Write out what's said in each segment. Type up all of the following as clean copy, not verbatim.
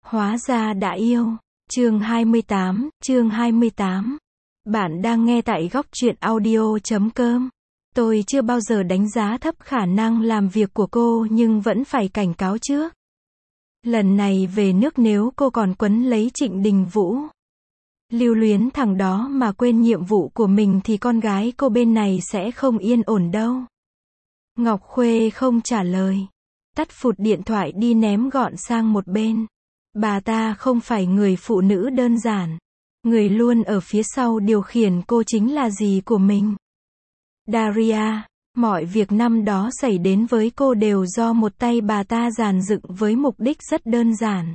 Hóa ra đã yêu. Chương 28. Bạn đang nghe tại góc truyện audio.com. Tôi chưa bao giờ đánh giá thấp khả năng làm việc của cô nhưng vẫn phải cảnh cáo trước. Lần này về nước nếu cô còn quấn lấy Trịnh Đình Vũ, lưu luyến thằng đó mà quên nhiệm vụ của mình thì con gái cô bên này sẽ không yên ổn đâu. Ngọc Khuê không trả lời. Tắt phụt điện thoại đi ném gọn sang một bên. Bà ta không phải người phụ nữ đơn giản. Người luôn ở phía sau điều khiển cô chính là dì của mình. Daria, mọi việc năm đó xảy đến với cô đều do một tay bà ta dàn dựng với mục đích rất đơn giản.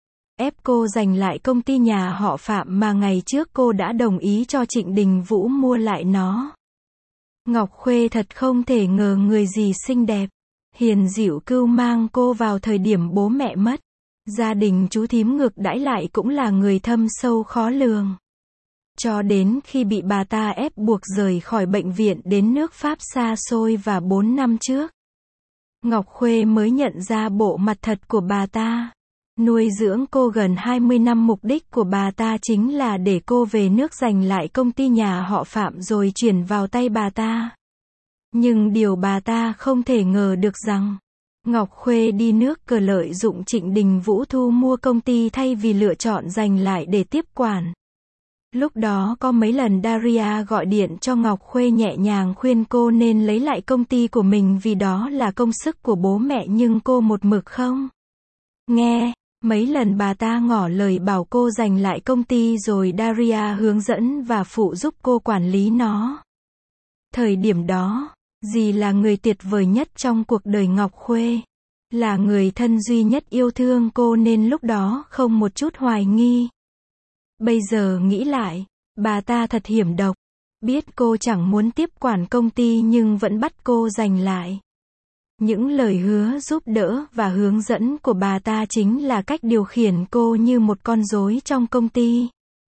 Ép cô giành lại công ty nhà họ Phạm mà ngày trước cô đã đồng ý cho Trịnh Đình Vũ mua lại nó. Ngọc Khuê thật không thể ngờ người dì xinh đẹp, hiền dịu cưu mang cô vào thời điểm bố mẹ mất. Gia đình chú thím ngược đãi lại cũng là người thâm sâu khó lường. Cho đến khi bị bà ta ép buộc rời khỏi bệnh viện đến nước Pháp xa xôi và 4 năm trước, Ngọc Khuê mới nhận ra bộ mặt thật của bà ta. Nuôi dưỡng cô gần 20 năm, mục đích của bà ta chính là để cô về nước giành lại công ty nhà họ Phạm rồi chuyển vào tay bà ta. Nhưng điều bà ta không thể ngờ được rằng, Ngọc Khuê đi nước cờ lợi dụng Trịnh Đình Vũ thu mua công ty thay vì lựa chọn giành lại để tiếp quản. Lúc đó có mấy lần Daria gọi điện cho Ngọc Khuê nhẹ nhàng khuyên cô nên lấy lại công ty của mình vì đó là công sức của bố mẹ, nhưng cô một mực không nghe. Mấy lần bà ta ngỏ lời bảo cô giành lại công ty rồi Daria hướng dẫn và phụ giúp cô quản lý nó. Thời điểm đó, dì là người tuyệt vời nhất trong cuộc đời Ngọc Khuê. Là người thân duy nhất yêu thương cô nên lúc đó không một chút hoài nghi. Bây giờ nghĩ lại, bà ta thật hiểm độc. Biết cô chẳng muốn tiếp quản công ty nhưng vẫn bắt cô giành lại. Những lời hứa giúp đỡ và hướng dẫn của bà ta chính là cách điều khiển cô như một con rối trong công ty.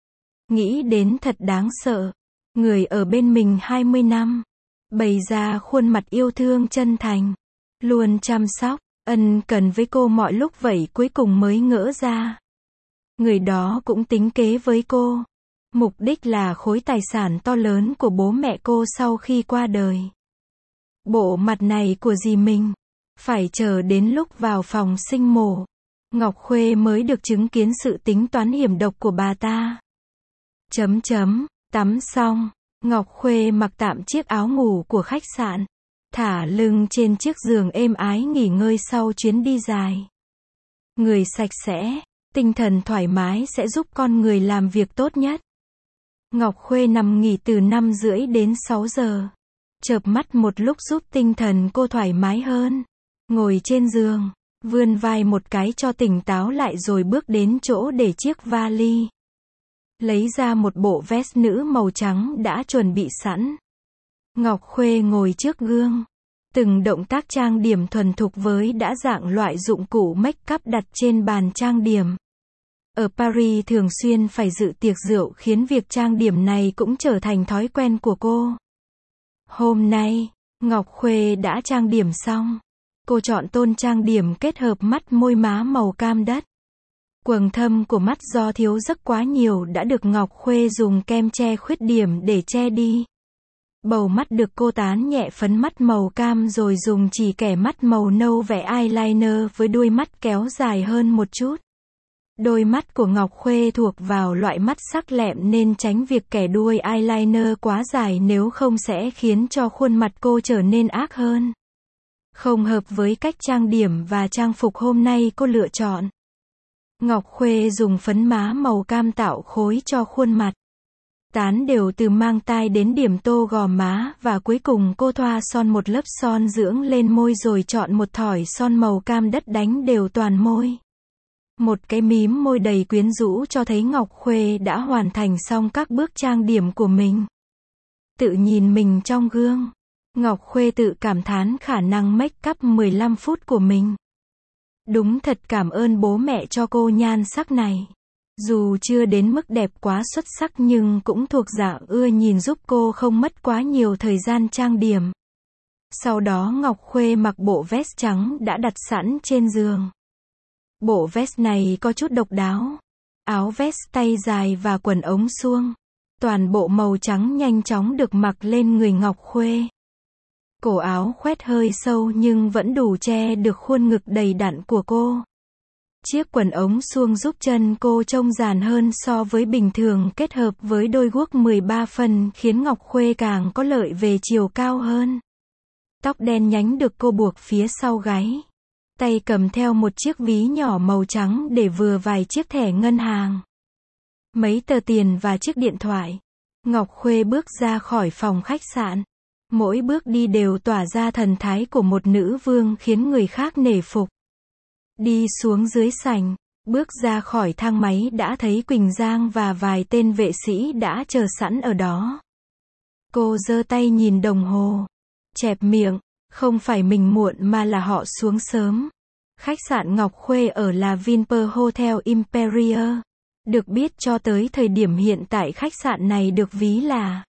Nghĩ đến thật đáng sợ. Người ở bên mình 20 năm, bày ra khuôn mặt yêu thương chân thành, luôn chăm sóc, ân cần với cô mọi lúc, vậy cuối cùng mới ngỡ ra. Người đó cũng tính kế với cô. Mục đích là khối tài sản to lớn của bố mẹ cô sau khi qua đời. Bộ mặt này của dì mình, phải chờ đến lúc vào phòng sinh mổ, Ngọc Khuê mới được chứng kiến sự tính toán hiểm độc của bà ta. Tắm xong, Ngọc Khuê mặc tạm chiếc áo ngủ của khách sạn, thả lưng trên chiếc giường êm ái nghỉ ngơi sau chuyến đi dài. Người sạch sẽ, tinh thần thoải mái sẽ giúp con người làm việc tốt nhất. Ngọc Khuê nằm nghỉ từ 5 rưỡi đến 6 giờ. Chợp mắt một lúc giúp tinh thần cô thoải mái hơn. Ngồi trên giường, vươn vai một cái cho tỉnh táo lại rồi bước đến chỗ để chiếc vali. Lấy ra một bộ vest nữ màu trắng đã chuẩn bị sẵn. Ngọc Khuê ngồi trước gương. Từng động tác trang điểm thuần thục với đã dạng loại dụng cụ make up đặt trên bàn trang điểm. Ở Paris thường xuyên phải dự tiệc rượu khiến việc trang điểm này cũng trở thành thói quen của cô. Hôm nay, Ngọc Khuê đã trang điểm xong. Cô chọn tông trang điểm kết hợp mắt môi má màu cam đất. Quầng thâm của mắt do thiếu giấc quá nhiều đã được Ngọc Khuê dùng kem che khuyết điểm để che đi. Bầu mắt được cô tán nhẹ phấn mắt màu cam rồi dùng chì kẻ mắt màu nâu vẽ eyeliner với đuôi mắt kéo dài hơn một chút. Đôi mắt của Ngọc Khuê thuộc vào loại mắt sắc lẹm nên tránh việc kẻ đuôi eyeliner quá dài, nếu không sẽ khiến cho khuôn mặt cô trở nên ác hơn. Không hợp với cách trang điểm và trang phục hôm nay cô lựa chọn. Ngọc Khuê dùng phấn má màu cam tạo khối cho khuôn mặt. Tán đều từ mang tai đến điểm tô gò má và cuối cùng cô thoa son một lớp son dưỡng lên môi rồi chọn một thỏi son màu cam đất đánh đều toàn môi. Một cái mím môi đầy quyến rũ cho thấy Ngọc Khuê đã hoàn thành xong các bước trang điểm của mình. Tự nhìn mình trong gương, Ngọc Khuê tự cảm thán khả năng make up 15 phút của mình. Đúng thật cảm ơn bố mẹ cho cô nhan sắc này. Dù chưa đến mức đẹp quá xuất sắc nhưng cũng thuộc dạng ưa nhìn, giúp cô không mất quá nhiều thời gian trang điểm. Sau đó Ngọc Khuê mặc bộ vest trắng đã đặt sẵn trên giường. Bộ vest này có chút độc đáo. Áo vest tay dài và quần ống suông. Toàn bộ màu trắng nhanh chóng được mặc lên người Ngọc Khuê. Cổ áo khoét hơi sâu nhưng vẫn đủ che được khuôn ngực đầy đặn của cô. Chiếc quần ống suông giúp chân cô trông dàn hơn so với bình thường, kết hợp với đôi guốc 13 phần khiến Ngọc Khuê càng có lợi về chiều cao hơn. Tóc đen nhánh được cô buộc phía sau gáy. Tay cầm theo một chiếc ví nhỏ màu trắng để vừa vài chiếc thẻ ngân hàng, mấy tờ tiền và chiếc điện thoại. Ngọc Khuê bước ra khỏi phòng khách sạn. Mỗi bước đi đều tỏa ra thần thái của một nữ vương khiến người khác nể phục. Đi xuống dưới sảnh, bước ra khỏi thang máy đã thấy Quỳnh Giang và vài tên vệ sĩ đã chờ sẵn ở đó. Cô giơ tay nhìn đồng hồ, chẹp miệng, không phải mình muộn mà là họ xuống sớm. Khách sạn Ngọc Khuê ở là Vinpearl Hotel Imperial. Được biết cho tới thời điểm hiện tại khách sạn này được ví là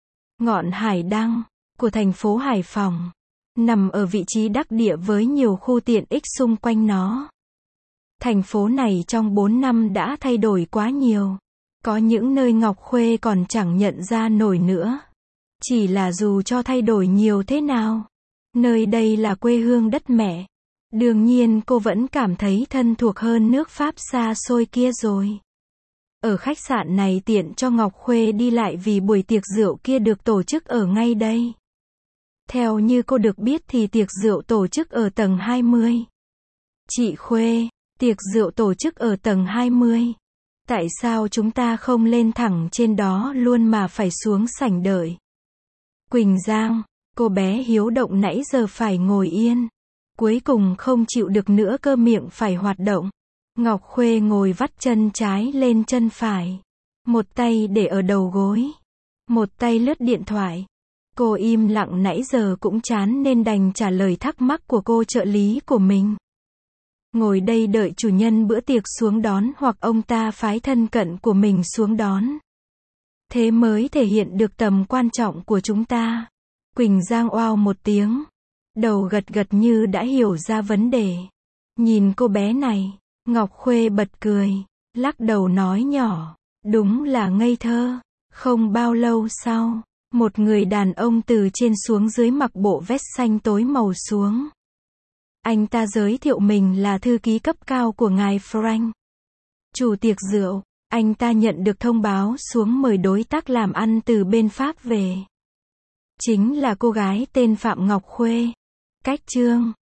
ngọn hải đăng của thành phố Hải Phòng, nằm ở vị trí đắc địa với nhiều khu tiện ích xung quanh nó. Thành phố này trong 4 năm đã thay đổi quá nhiều. Có những nơi Ngọc Khuê còn chẳng nhận ra nổi nữa. Chỉ là dù cho thay đổi nhiều thế nào, nơi đây là quê hương đất mẹ. Đương nhiên cô vẫn cảm thấy thân thuộc hơn nước Pháp xa xôi kia rồi. Ở khách sạn này tiện cho Ngọc Khuê đi lại vì buổi tiệc rượu kia được tổ chức ở ngay đây. Theo như cô được biết thì tiệc rượu tổ chức ở tầng 20. Chị Khuê, tiệc rượu tổ chức ở tầng 20. Tại sao chúng ta không lên thẳng trên đó luôn mà phải xuống sảnh đợi? Quỳnh Giang, cô bé hiếu động nãy giờ phải ngồi yên. Cuối cùng không chịu được nữa cơ miệng phải hoạt động. Ngọc Khuê ngồi vắt chân trái lên chân phải. Một tay để ở đầu gối. Một tay lướt điện thoại. Cô im lặng nãy giờ cũng chán nên đành trả lời thắc mắc của cô trợ lý của mình. Ngồi đây đợi chủ nhân bữa tiệc xuống đón hoặc ông ta phái thân cận của mình xuống đón. Thế mới thể hiện được tầm quan trọng của chúng ta. Quỳnh Giang oao một tiếng. Đầu gật gật như đã hiểu ra vấn đề. Nhìn cô bé này, Ngọc Khuê bật cười, lắc đầu nói nhỏ, đúng là ngây thơ. Không bao lâu sau, một người đàn ông từ trên xuống dưới mặc bộ vest xanh tối màu xuống. Anh ta giới thiệu mình là thư ký cấp cao của ngài Frank, chủ tiệc rượu. Anh ta nhận được thông báo xuống mời đối tác làm ăn từ bên Pháp về. Chính là cô gái tên Phạm Ngọc Khuê. Cách chương